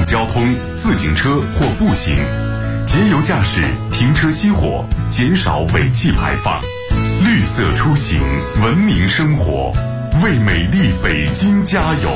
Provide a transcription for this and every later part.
交通、自行车或步行，节油驾驶，停车熄火，减少尾气排放，绿色出行，文明生活，为美丽北京加油。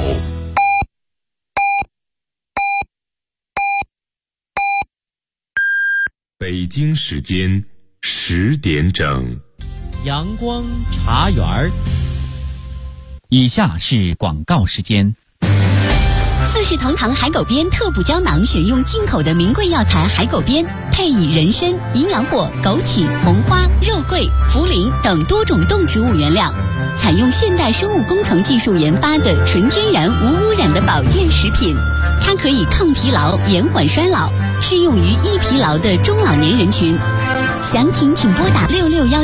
北京时间10点整， 阳光茶园。 以下是广告时间。 四世同堂海狗鞭特补胶囊选用进口的名贵药材海狗鞭，配以人参、营养果、枸杞、红花、肉桂、茯苓等多种动植物原料，采用现代生物工程技术研发的纯天然无污染的保健食品。它可以抗疲劳、延缓衰老，适用于易疲劳的中老年人群。详情请拨打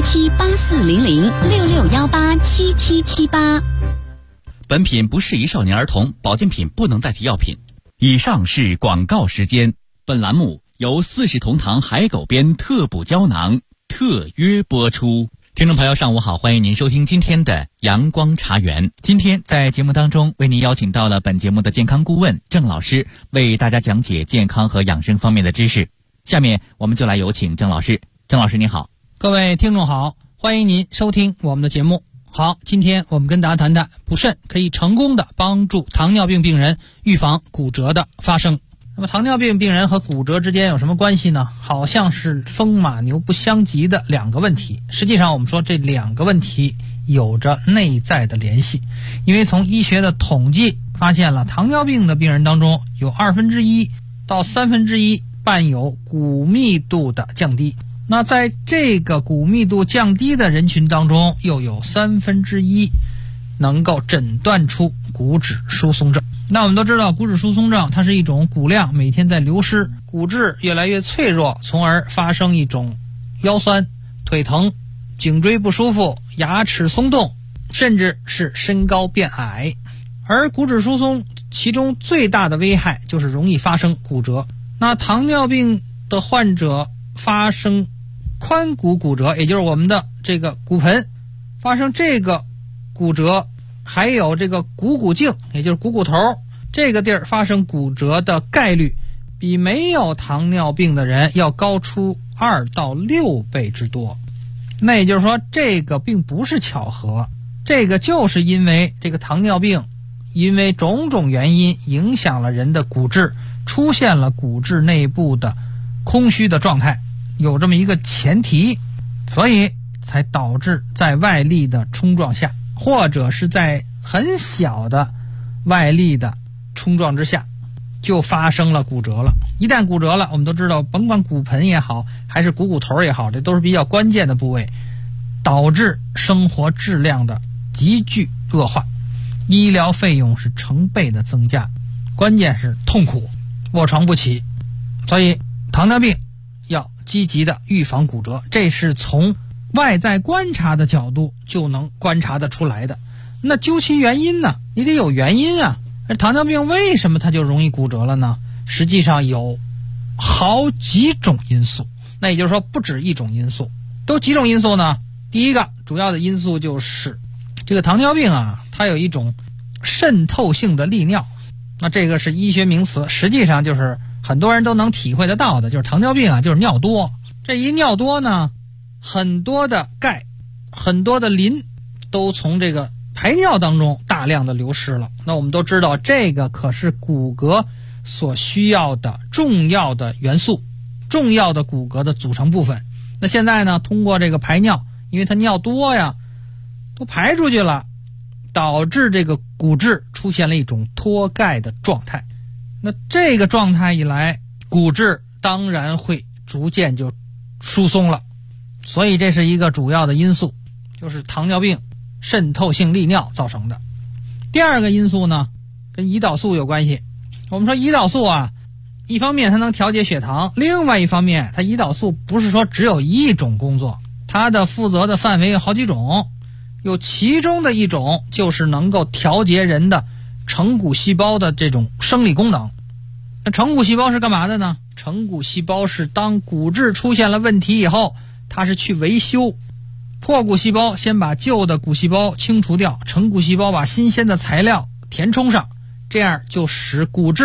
6617840066187778。 本品不适宜少年儿童，保健品不能代替药品。以上是广告时间。本栏目由四世同堂海狗鞭特补胶囊特约播出。听众朋友上午好，欢迎您收听今天的阳光茶园。今天在节目当中为您邀请到了本节目的健康顾问郑老师，为大家讲解健康和养生方面的知识。下面我们就来有请郑老师。郑老师你好。 各位听众好，欢迎您收听我们的节目。好，今天我们跟大家谈谈补肾可以成功的帮助糖尿病病人预防骨折的发生。那么糖尿病病人和骨折之间有什么关系呢？好像是风马牛不相及的两个问题。实际上我们说这两个问题有着内在的联系，因为从医学的统计发现了，糖尿病的病人当中有1/2到1/3伴有骨密度的降低。那在这个骨密度降低的人群当中，又有1/3能够诊断出骨质疏松症。那我们都知道，骨质疏松症它是一种骨量每天在流失，骨质越来越脆弱，从而发生一种腰酸、腿疼、颈椎不舒服、牙齿松动，甚至是身高变矮。而骨质疏松其中最大的危害就是容易发生骨折。那糖尿病的患者发生髋骨骨折，也就是我们的这个骨盆发生这个骨折，还有这个股颈，也就是股头这个地儿发生骨折的概率，比没有糖尿病的人要高出2到6倍之多。那也就是说，这个并不是巧合，这个就是因为这个糖尿病因为种种原因影响了人的骨质，出现了骨质内部的空虚的状态，有这么一个前提，所以才导致在外力的冲撞下，或者是在很小的外力的冲撞之下，就发生了骨折了。一旦骨折了，我们都知道，甭管骨盆也好，还是股头也好，这都是比较关键的部位，导致生活质量的急剧恶化，医疗费用是成倍的增加，关键是痛苦，卧床不起。所以糖尿病要积极的预防骨折，这是从外在观察的角度就能观察得出来的。那究其原因呢，你得有原因啊。糖尿病为什么它就容易骨折了呢？实际上有好几种因素，那也就是说不止一种因素。都几种因素呢？第一个主要的因素就是这个糖尿病啊，它有一种渗透性的利尿。那这个是医学名词，实际上就是很多人都能体会得到的，就是糖尿病啊，就是尿多。这一尿多呢，很多的钙、很多的磷都从这个排尿当中大量的流失了。那我们都知道，这个可是骨骼所需要的重要的元素，重要的骨骼的组成部分。那现在呢，通过这个排尿，因为它尿多呀，都排出去了，导致这个骨质出现了一种脱钙的状态。那这个状态一来，骨质当然会逐渐就疏松了。所以这是一个主要的因素，就是糖尿病渗透性利尿造成的。第二个因素呢，跟胰岛素有关系。我们说胰岛素啊，一方面它能调节血糖，另外一方面它胰岛素不是说只有一种工作，它的负责的范围有好几种，有其中的一种就是能够调节人的成骨细胞的这种生理功能。那成骨细胞是干嘛的呢？成骨细胞是当骨质出现了问题以后，它是去维修。破骨细胞先把旧的骨细胞清除掉，成骨细胞把新鲜的材料填充上，这样就使骨质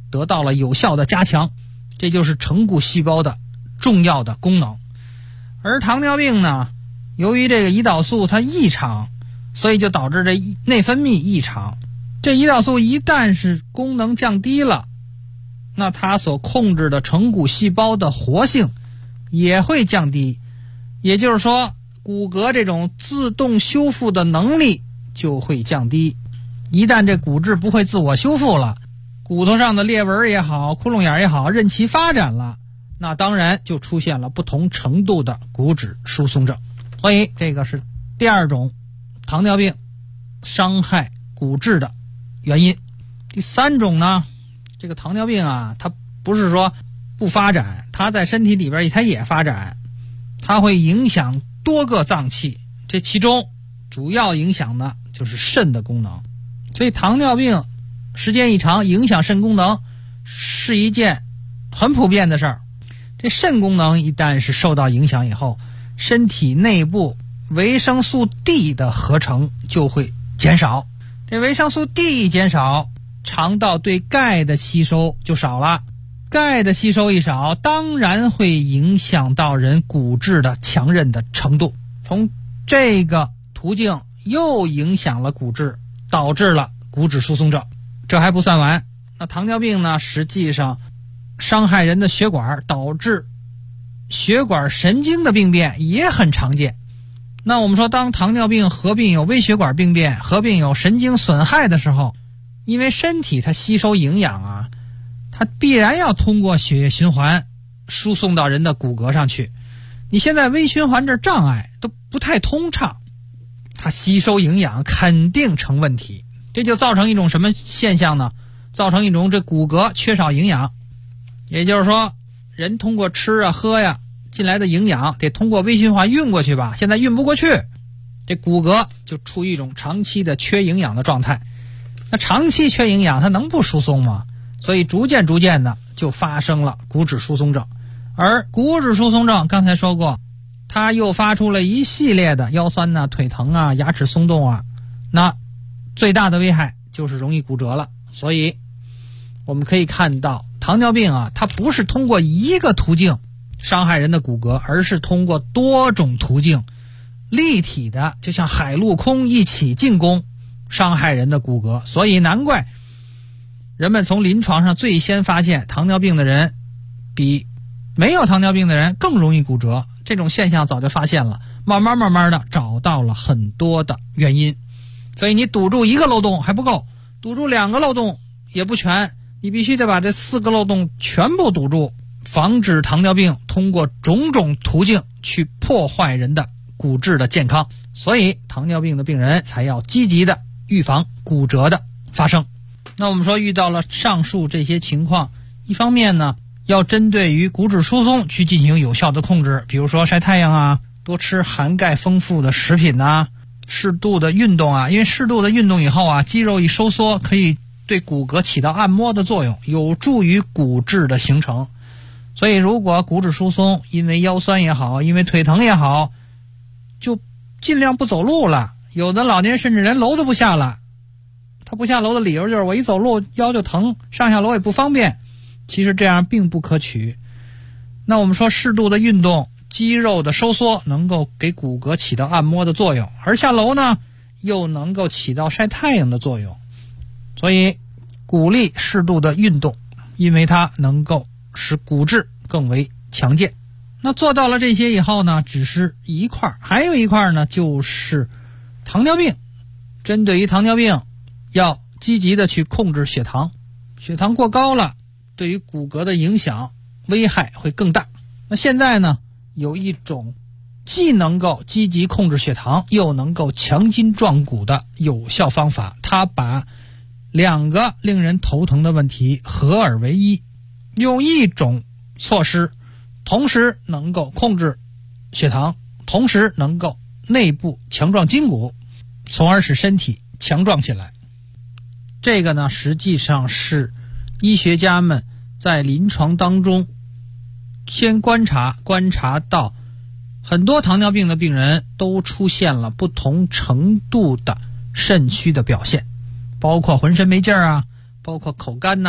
得到了有效的加强，这就是成骨细胞的重要的功能。而糖尿病呢，由于这个胰岛素它异常，所以就导致这内分泌异常。这胰岛素一旦是功能降低了，那它所控制的成骨细胞的活性也会降低，也就是说骨骼这种自动修复的能力就会降低。一旦这骨质不会自我修复了，骨头上的裂纹也好，窟窿眼也好，任其发展了，那当然就出现了不同程度的骨质疏松症。所以这个是第二种糖尿病伤害骨质的原因。第三种呢，这个糖尿病啊，它不是说不发展，它在身体里边它也发展，它会影响多个脏器，这其中主要影响的就是肾的功能。所以糖尿病时间一长，影响肾功能是一件很普遍的事儿。这肾功能一旦是受到影响以后，身体内部维生素 D 的合成就会减少。这维生素 D 一减少，肠道对钙的吸收就少了。钙的吸收一少，当然会影响到人骨质的强韧的程度。从这个途径又影响了骨质，导致了骨质疏松症。这还不算完，那糖尿病呢，实际上伤害人的血管，导致血管神经的病变也很常见。那我们说，当糖尿病合并有微血管病变，合并有神经损害的时候，因为身体它吸收营养啊，它必然要通过血液循环输送到人的骨骼上去。你现在微循环这障碍都不太通畅，它吸收营养肯定成问题。这就造成一种什么现象呢？造成一种这骨骼缺少营养。也就是说，人通过吃啊喝呀进来的营养得通过微循环运过去吧，现在运不过去，这骨骼就处于一种长期的缺营养的状态。那长期缺营养它能不疏松吗？所以逐渐的就发生了骨质疏松症。而骨质疏松症刚才说过，它又发出了一系列的腰酸啊、腿疼啊、牙齿松动啊，那最大的危害就是容易骨折了。所以我们可以看到，糖尿病啊，它不是通过一个途径伤害人的骨骼，而是通过多种途径立体的，就像海陆空一起进攻，伤害人的骨骼。所以难怪人们从临床上最先发现糖尿病的人比没有糖尿病的人更容易骨折，这种现象早就发现了，慢慢的找到了很多的原因。所以你堵住一个漏洞还不够，堵住两个漏洞也不全，你必须得把这4个漏洞全部堵住，防止糖尿病通过种种途径去破坏人的骨质的健康。所以糖尿病的病人才要积极的预防骨折的发生。那我们说，遇到了上述这些情况，一方面呢，要针对于骨质疏松去进行有效的控制，比如说晒太阳啊，多吃含钙丰富的食品啊，适度的运动啊。因为适度的运动以后啊，肌肉一收缩，可以对骨骼起到按摩的作用，有助于骨质的形成。所以如果骨质疏松，因为腰酸也好，因为腿疼也好，就尽量不走路了。有的老年人甚至连楼都不下了，他不下楼的理由就是我一走路腰就疼，上下楼也不方便。其实这样并不可取。那我们说，适度的运动，肌肉的收缩能够给骨骼起到按摩的作用，而下楼呢又能够起到晒太阳的作用。所以鼓励适度的运动，因为它能够使骨质更为强健。那做到了这些以后呢，只是一块，还有一块呢，就是糖尿病。针对于糖尿病，要积极的去控制血糖。血糖过高了，对于骨骼的影响危害会更大。那现在呢，有一种既能够积极控制血糖，又能够强筋壮骨的有效方法，它把两个令人头疼的问题合而为一，用一种措施同时能够控制血糖，同时能够内部强壮筋骨，从而使身体强壮起来。这个呢，实际上是医学家们在临床当中先观察到很多糖尿病的病人都出现了不同程度的肾虚的表现，包括浑身没劲儿啊，包括口干呐，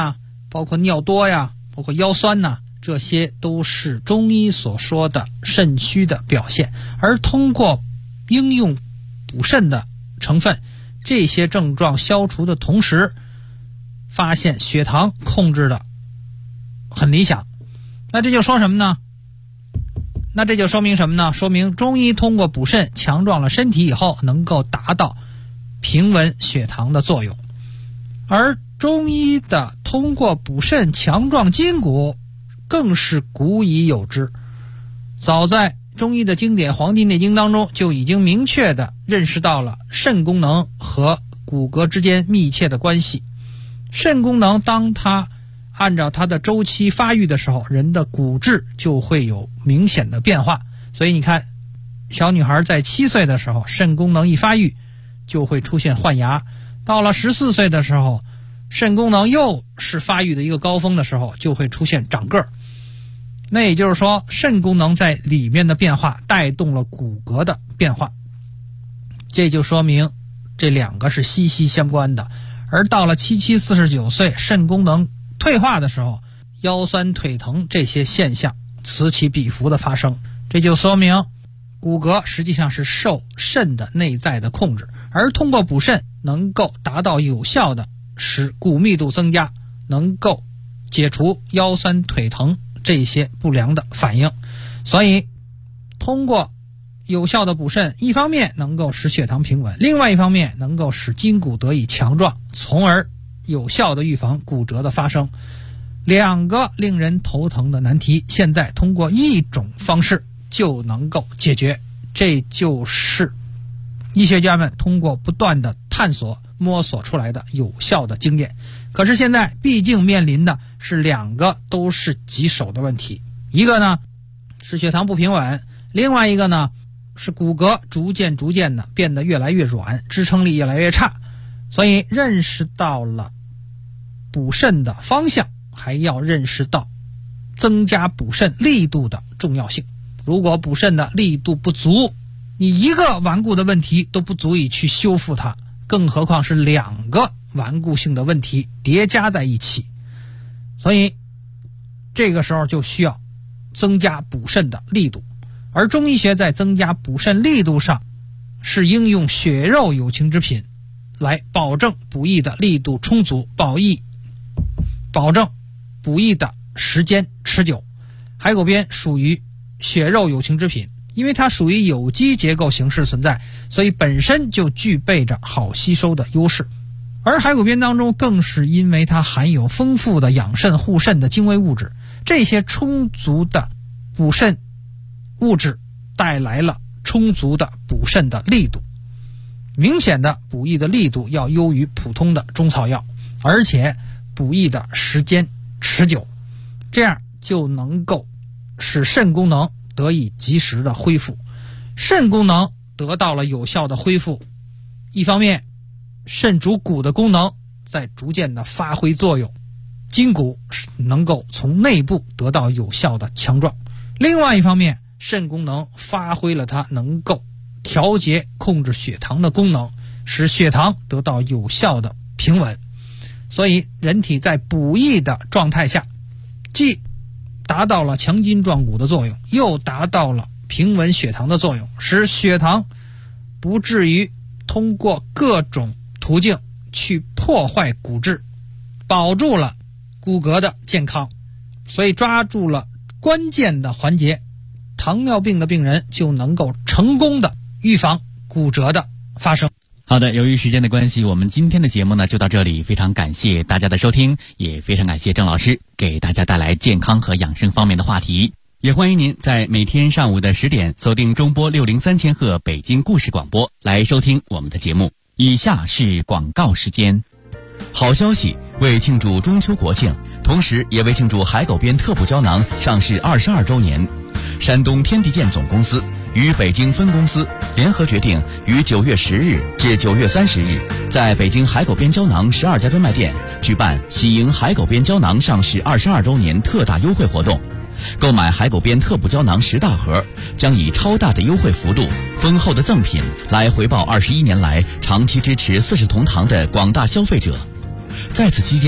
包括尿多呀，包括腰酸呐，这些都是中医所说的肾虚的表现。而通过应用补肾的成分，这些症状消除的同时，发现血糖控制的很理想。那这就说什么呢？那这就说明什么呢？说明中医通过补肾强壮了身体以后，能够达到平稳血糖的作用。而中医的通过补肾强壮筋骨更是古已有之。早在中医的经典《黄帝内经》当中，就已经明确地认识到了肾功能和骨骼之间密切的关系。肾功能当它按照它的周期发育的时候，人的骨质就会有明显的变化。所以你看，小女孩在7岁的时候，肾功能一发育就会出现换牙，到了14岁的时候，肾功能又是发育的一个高峰的时候，就会出现长个儿。那也就是说，肾功能在里面的变化带动了骨骼的变化，这就说明这两个是息息相关的。而到了47、49岁，肾功能退化的时候，腰酸腿疼这些现象此起彼伏的发生，这就说明骨骼实际上是受肾的内在的控制，而通过补肾能够达到有效的使骨密度增加，能够解除腰酸腿疼这些不良的反应。所以通过有效的补肾，一方面能够使血糖平稳，另外一方面能够使筋骨得以强壮，从而有效的预防骨折的发生。两个令人头疼的难题，现在通过一种方式就能够解决，这就是医学家们通过不断的探索摸索出来的有效的经验。可是现在毕竟面临的是两个都是棘手的问题，一个呢是血糖不平稳，另外一个呢是骨骼逐渐的变得越来越软，支撑力越来越差。所以认识到了补肾的方向，还要认识到增加补肾力度的重要性。如果补肾的力度不足，你一个顽固的问题都不足以去修复它，更何况是两个顽固性的问题叠加在一起。所以这个时候就需要增加补肾的力度。而中医学在增加补肾力度上，是应用血肉有情之品来保证补益的力度充足，保证补益的时间持久。海狗鞭属于血肉有情之品，因为它属于有机结构形式存在，所以本身就具备着好吸收的优势。而海狗鞭当中更是因为它含有丰富的养肾护肾的精微物质，这些充足的补肾物质带来了充足的补肾的力度，明显的补益的力度要优于普通的中草药，而且补益的时间持久，这样就能够使肾功能得以及时的恢复。肾功能得到了有效的恢复，一方面肾主骨的功能在逐渐的发挥作用，筋骨能够从内部得到有效的强壮；另外一方面，肾功能发挥了它能够调节控制血糖的功能，使血糖得到有效的平稳。所以人体在补益的状态下，既达到了强筋壮骨的作用，又达到了平稳血糖的作用，使血糖不至于通过各种途径去破坏骨质，保住了骨骼的健康。所以抓住了关键的环节，糖尿病的病人就能够成功的预防骨折的发生。 好的，由于时间的关系，我们今天的节目呢就到这里，非常感谢大家的收听，也非常感谢郑老师给大家带来健康和养生方面的话题。也欢迎您在每天上午的10点锁定中波603千赫北京故事广播来收听我们的节目。以下是广告时间。好消息，为庆祝中秋国庆，同时也为庆祝海狗鞭特补胶囊上市22周年，山东天地健总公司与北京分公司联合决定，于9月10日至9月30日，在北京海狗鞭胶囊12家专卖店举办喜迎海狗鞭胶囊上市22周年特大优惠活动。购买海狗鞭特补胶囊10大盒，将以超大的优惠幅度、丰厚的赠品来回报21年来长期支持四世同堂的广大消费者。在此期间，购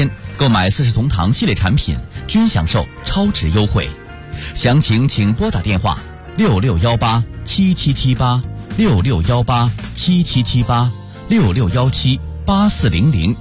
购买四世同堂系列产品均享受超值优惠，详情请拨打电话66187778 66187778 66178400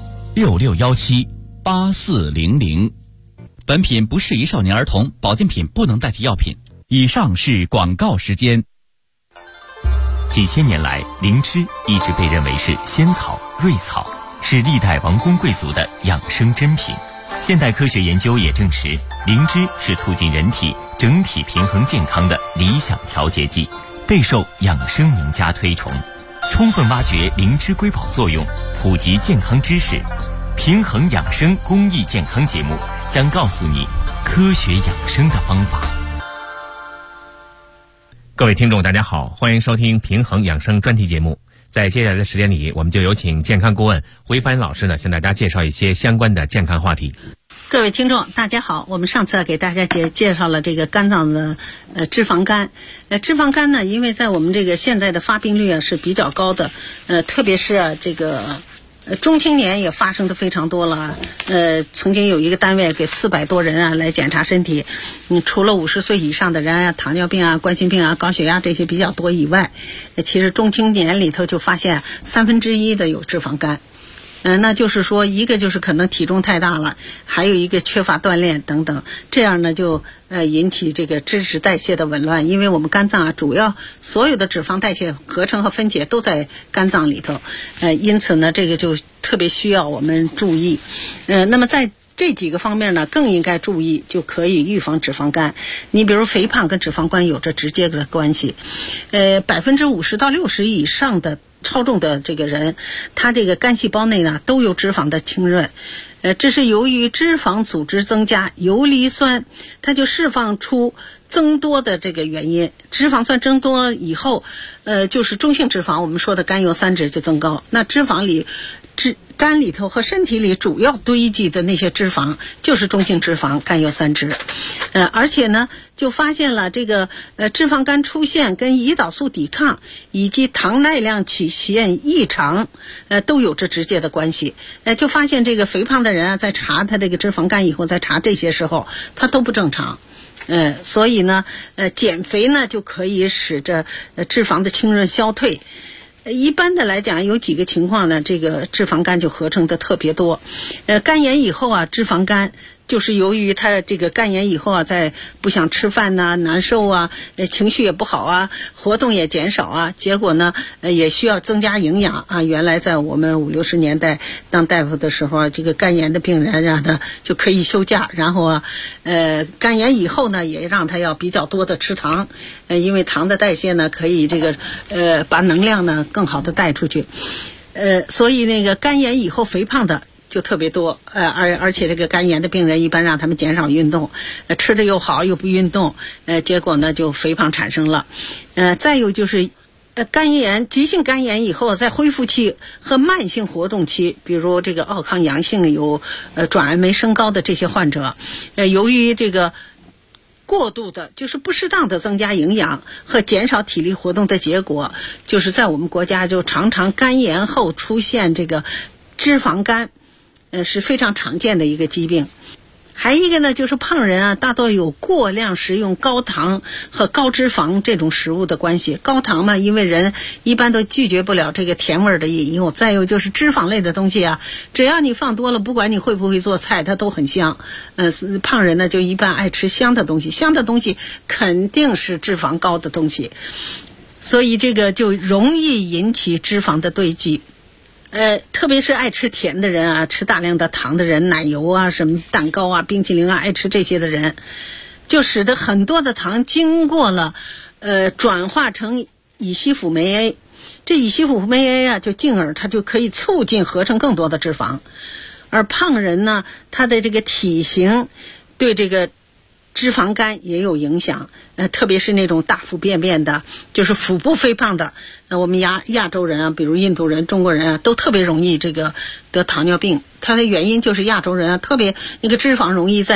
66178400。本品不适宜少年儿童，保健品不能代替药品。以上是广告时间。 几千年来，灵芝一直被认为是仙草、瑞草，是历代王公贵族的养生珍品。现代科学研究也证实，灵芝是促进人体整体平衡健康的理想调节剂，备受养生名家推崇。充分挖掘灵芝瑰宝作用，普及健康知识，平衡养生公益健康节目将告诉你科学养生的方法。 各位听众大家好，欢迎收听平衡养生专题节目。在接下来的时间里，我们就有请健康顾问回帆老师呢，向大家介绍一些相关的健康话题。 各位听众大家好，我们上次给大家介绍了这个肝脏的脂肪肝。脂肪肝呢，因为在我们这个现在的发病率是比较高的，特别是这个中青年也发生的非常多了。曾经有一个单位给400多人来检查身体，除了50岁以上的人糖尿病冠心病高血压这些比较多以外，其实中青年里头就发现1/3的有脂肪肝。那就是说，一个就是可能体重太大了，还有一个缺乏锻炼等等，这样呢就引起这个脂质代谢的紊乱。因为我们肝脏主要所有的脂肪代谢、合成和分解都在肝脏里头，因此呢这个就特别需要我们注意。那么在这几个方面呢更应该注意，就可以预防脂肪肝。你比如肥胖跟脂肪肝有着直接的关系，50%到60%以上的超重的这个人，他这个肝细胞内呢都有脂肪的浸润，这是由于脂肪组织增加，游离酸它就释放出增多的这个原因。脂肪酸增多以后，就是中性脂肪，我们说的甘油三酯就增高。那脂肪里肝里头和身体里主要堆积的那些脂肪就是中性脂肪甘油三酯。而且呢就发现了这个脂肪肝出现跟胰岛素抵抗以及糖耐量曲线异常都有着直接的关系。就发现这个肥胖的人在查他这个脂肪肝以后，在查这些时候他都不正常。所以呢减肥呢就可以使这脂肪的浸润消退。一般的来讲，有几个情况呢，这个脂肪肝就合成的特别多。肝炎以后脂肪肝就是由于他这个肝炎以后在不想吃饭难受情绪也不好活动也减少结果呢也需要增加营养原来在我们50、60年代当大夫的时候，这个肝炎的病人让他就可以休假，然后肝炎以后呢也让他要比较多的吃糖，因为糖的代谢呢可以这个把能量呢更好的带出去。所以那个肝炎以后肥胖的就特别多，而且这个肝炎的病人一般让他们减少运动，吃的又好又不运动，结果呢就肥胖产生了。再有就是肝炎、急性肝炎以后在恢复期和慢性活动期，比如这个奥康阳性有转氨酶升高的这些患者，由于这个过度的就是不适当的增加营养和减少体力活动的结果，就是在我们国家就常常肝炎后出现这个脂肪肝，是非常常见的一个疾病。还一个呢就是胖人大多有过量食用高糖和高脂肪这种食物的关系。高糖嘛，因为人一般都拒绝不了这个甜味的引诱。再有就是脂肪类的东西只要你放多了，不管你会不会做菜，它都很香。胖人呢就一般爱吃香的东西，香的东西肯定是脂肪高的东西，所以这个就容易引起脂肪的堆积。特别是爱吃甜的人吃大量的糖的人，奶油什么蛋糕冰淇淋爱吃这些的人，就使得很多的糖经过了转化成乙酰辅酶 A， 这乙酰辅酶 A 就进而它就可以促进合成更多的脂肪。而胖人呢，他的这个体型对这个脂肪肝也有影响，特别是那种大腹便便的，就是腹部肥胖的，我们亚洲人比如印度人、中国人都特别容易这个得糖尿病。它的原因就是亚洲人特别那个脂肪容易在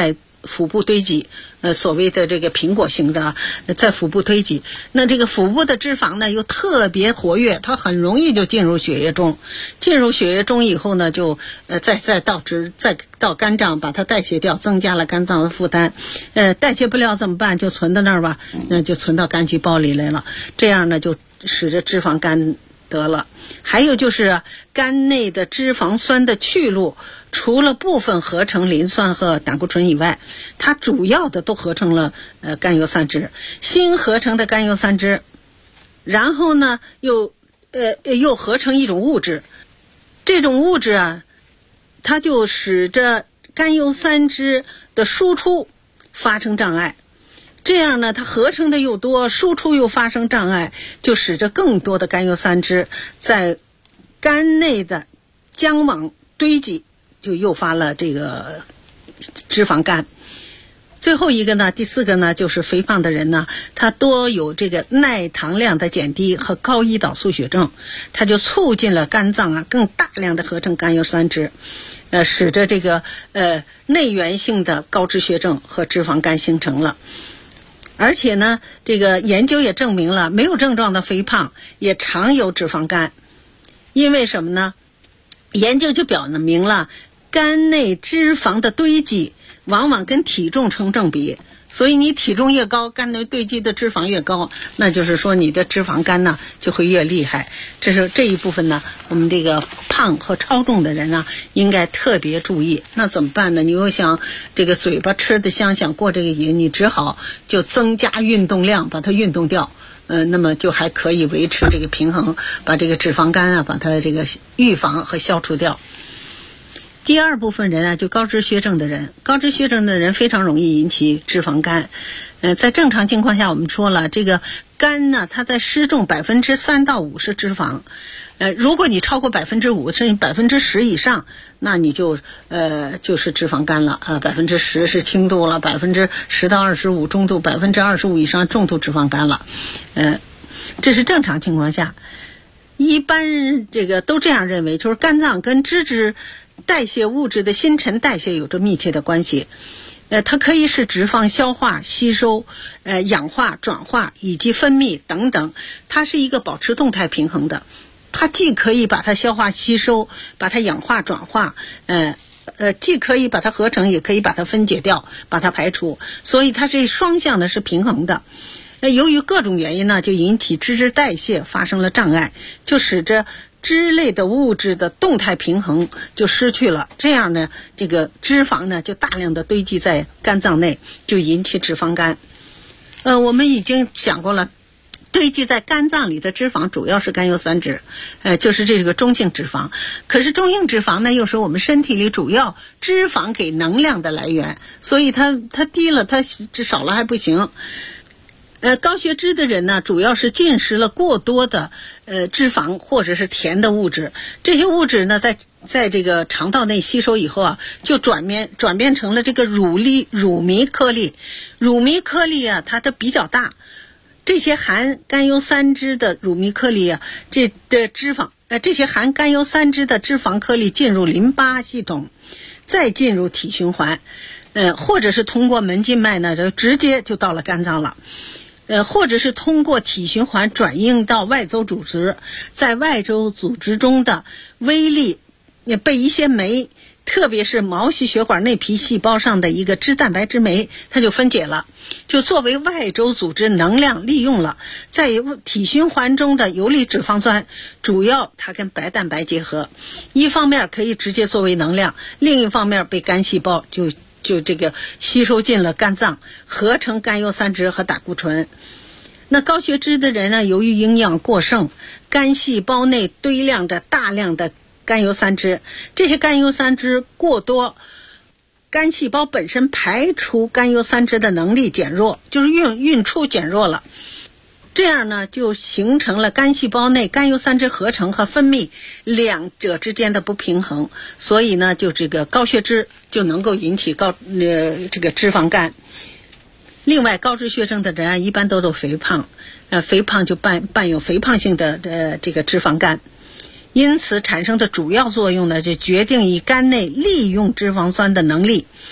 腹部堆积，所谓的这个苹果型的在腹部堆积。那这个腹部的脂肪呢又特别活跃，它很容易就进入血液中，进入血液中以后呢，就再到肝脏把它代谢掉，增加了肝脏的负担。代谢不了怎么办？就存到那儿吧，那就存到肝细胞里来了，这样呢就使得脂肪肝得了。还有就是肝内的脂肪酸的去路，除了部分合成磷酸和胆固醇以外，它主要的都合成了甘油三酯，新合成的甘油三酯，然后呢又合成一种物质，这种物质啊，它就使得甘油三酯的输出发生障碍。这样呢，它合成的又多，输出又发生障碍，就使得更多的甘油三酯在肝内的浆网堆积，就诱发了这个脂肪肝。最后一个呢，第四个呢，就是肥胖的人呢，他多有这个耐糖量的减低和高胰岛素血症，它就促进了肝脏啊更大量的合成甘油三酯，使得这个内源性的高脂血症和脂肪肝形成了。而且呢，这个研究也证明了，没有症状的肥胖也常有脂肪肝。因为什么呢？研究就表明了，肝内脂肪的堆积往往跟体重成正比，所以你体重越高，肝内堆积的脂肪越高，那就是说你的脂肪肝呢就会越厉害。这一部分呢，我们这个胖和超重的人啊，应该特别注意。那怎么办呢？你又想这个嘴巴吃得香，想过这个瘾，你只好就增加运动量，把它运动掉。那么就还可以维持这个平衡，把这个脂肪肝啊，把它这个预防和消除掉。第二部分人啊，就高脂血症的人，高脂血症的人非常容易引起脂肪肝。在正常情况下，我们说了，这个肝呢，它在失重3%到5%是脂肪。如果你超过5%甚至10%以上，那你就是脂肪肝了。10%是轻度了，10%到25%中度，25%以上重度脂肪肝了。这是正常情况下。一般这个都这样认为，就是肝脏跟脂质代谢物质的新陈代谢有着密切的关系。它可以使脂肪消化、吸收、氧化、转化以及分泌等等，它是一个保持动态平衡的。它既可以把它消化吸收，把它氧化转化，既可以把它合成，也可以把它分解掉，把它排除，所以它是双向的，是平衡的。由于各种原因呢，就引起脂质代谢发生了障碍，就使得脂类的物质的动态平衡就失去了。这样呢，这个脂肪呢就大量的堆积在肝脏内，就引起脂肪肝。我们已经讲过了。堆积在肝脏里的脂肪主要是甘油三酯，就是这个中性脂肪。可是中性脂肪呢，又是我们身体里主要脂肪给能量的来源，所以它低了，它少了还不行。高血脂的人呢，主要是进食了过多的脂肪或者是甜的物质，这些物质呢，在这个肠道内吸收以后啊，就转变成了这个乳糜颗粒。乳糜颗粒啊，它比较大。这些含甘油三酯的乳糜颗粒啊，这些含甘油三酯的脂肪颗粒进入淋巴系统，再进入体循环，或者是通过门静脉呢，就直接就到了肝脏了，或者是通过体循环转映到外周组织，在外周组织中的微粒被一些酶，特别是毛细血管内皮细胞上的一个脂蛋白质酶，它就分解了，就作为外周组织能量利用了。在体循环中的游离脂肪酸，主要它跟白蛋白结合，一方面可以直接作为能量，另一方面被肝细胞就这个吸收进了肝脏，合成甘油三酯和胆固醇。那高血脂的人呢，由于营养过剩，肝细胞内堆量着大量的甘油三酯，这些甘油三酯过多，肝细胞本身排除甘油三酯的能力减弱，就是运出减弱了。这样呢，就形成了肝细胞内甘油三酯合成和分泌两者之间的不平衡，所以呢，就这个高血脂就能够引起这个脂肪肝。另外，高脂血症的人一般都有肥胖，肥胖就伴有肥胖性的这个脂肪肝。因此产生的主要作用呢，就决定以肝内利用脂肪酸的能力，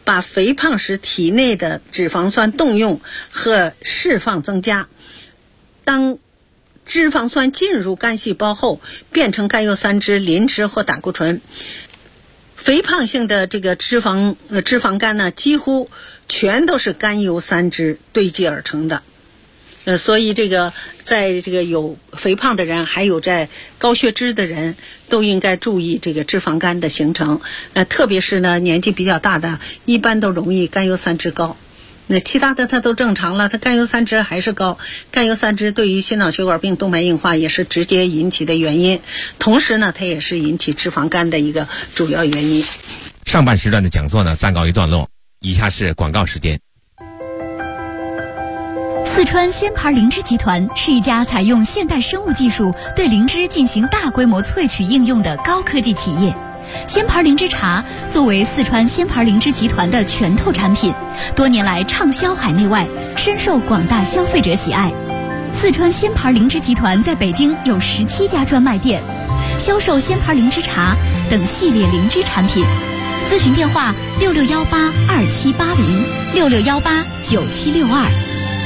把肥胖时体内的脂肪酸动用和释放增加。当脂肪酸进入肝细胞后，变成甘油三酯、磷脂或胆固醇。肥胖性的这个脂肪肝呢，几乎全都是甘油三酯堆积而成的。所以在这个有肥胖的人，还有在高血脂的人，都应该注意这个脂肪肝的形成。特别是呢年纪比较大的，一般都容易甘油三酯高。那其他的它都正常了，它甘油三酯还是高。甘油三酯对于心脑血管病、动脉硬化也是直接引起的原因，同时呢它也是引起脂肪肝的一个主要原因。 上半时段的讲座呢暂告一段落，以下是广告时间。 四川鲜牌灵芝集团是一家采用现代生物技术对灵芝进行大规模萃取应用的高科技企业。鲜牌灵芝茶作为四川鲜牌灵芝集团的拳头产品，多年来畅销海内外，深受广大消费者喜爱。四川鲜牌灵芝集团在北京有17家专卖店，销售鲜牌灵芝茶等系列灵芝产品。咨询电话66182780，66189762。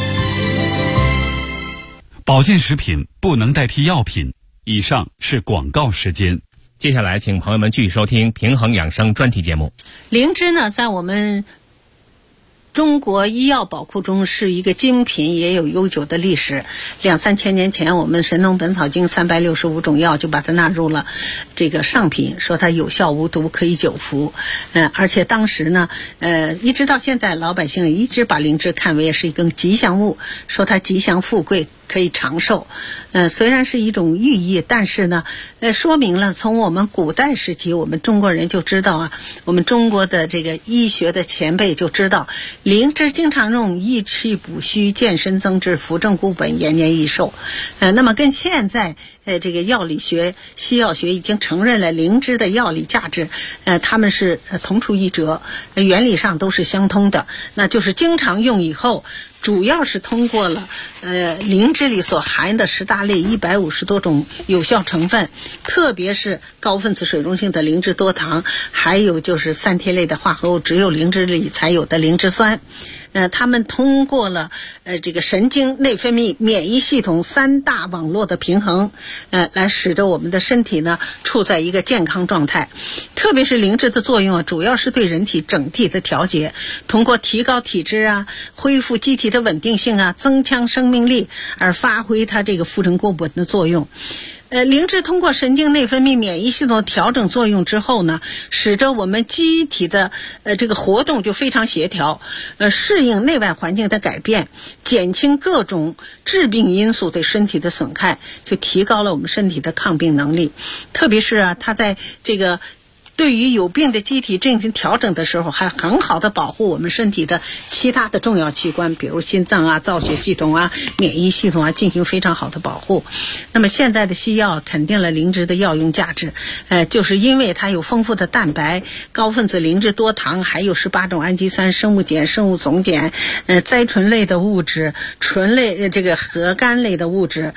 保健食品不能代替药品。以上是广告时间。 接下来请朋友们继续收听平衡养生专题节目。 灵芝呢，在我们中国医药宝库中是一个精品，也有悠久的历史。2-3千年前，我们《神农本草经》365种药就把它纳入了这个上品，说它有效无毒，可以久服。而且当时呢，一直到现在，老百姓一直把灵芝看为是一根吉祥物，说它吉祥富贵，可以长寿。虽然是一种寓意，但是呢，说明了从我们古代时期，我们中国人就知道啊，我们中国的这个医学的前辈就知道，灵芝经常用，益气补虚，健身增脂，扶正固本，延年益寿。那么跟现在这个药理学、西药学已经承认了灵芝的药理价值，它们是同出一辙，原理上都是相通的，那就是经常用以后，主要是通过了灵芝里所含的10大类150多种有效成分，特别是高分子水溶性的灵芝多糖，还有就是3萜类的化合物，只有灵芝里才有的灵芝酸。他们通过了这个神经、内分泌、免疫系统3大网络的平衡，来使得我们的身体呢处在一个健康状态。特别是灵芝的作用啊，主要是对人体整体的调节，通过提高体质啊，恢复机体的稳定性啊，增强生命力，而发挥它这个扶正固本的作用。灵芝通过神经内分泌免疫系统调整作用之后呢，使得我们机体的这个活动就非常协调，适应内外环境的改变，减轻各种致病因素对身体的损害，就提高了我们身体的抗病能力。特别是啊，它在这个对于有病的机体进行调整的时候，还很好的保护我们身体的其他的重要器官，比如心脏啊、造血系统啊、免疫系统啊，进行非常好的保护。那么现在的西药肯定了灵芝的药用价值，就是因为它有丰富的蛋白、高分子灵芝多糖，还有18种氨基酸、生物碱、生物总碱、甾醇类的物质、醇类这个核苷类的物质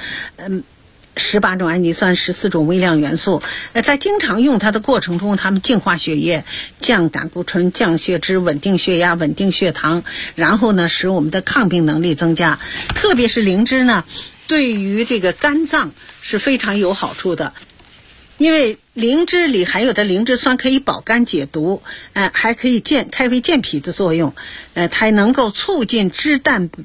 ，18种氨基酸，14种微量元素。在经常用它的过程中，它们净化血液，降胆固醇，降血脂，稳定血压，稳定血糖，然后呢使我们的抗病能力增加。特别是灵芝呢，对于这个肝脏是非常有好处的，因为灵芝里含有的灵芝酸可以保肝解毒，还可以开胃健脾的作用，它能够促进脂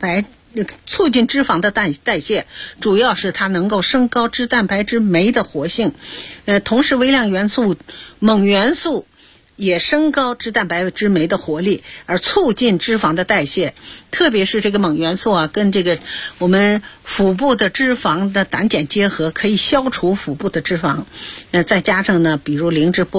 肪的代谢，主要是它能够升高脂蛋白质酶的活性，同时微量元素锰元素也升高脂蛋白质酶的活力，而促进脂肪的代谢。特别是这个锰元素啊，跟这个我们腹部的脂肪的胆碱结合，可以消除腹部的脂肪。再加上呢，比如灵芝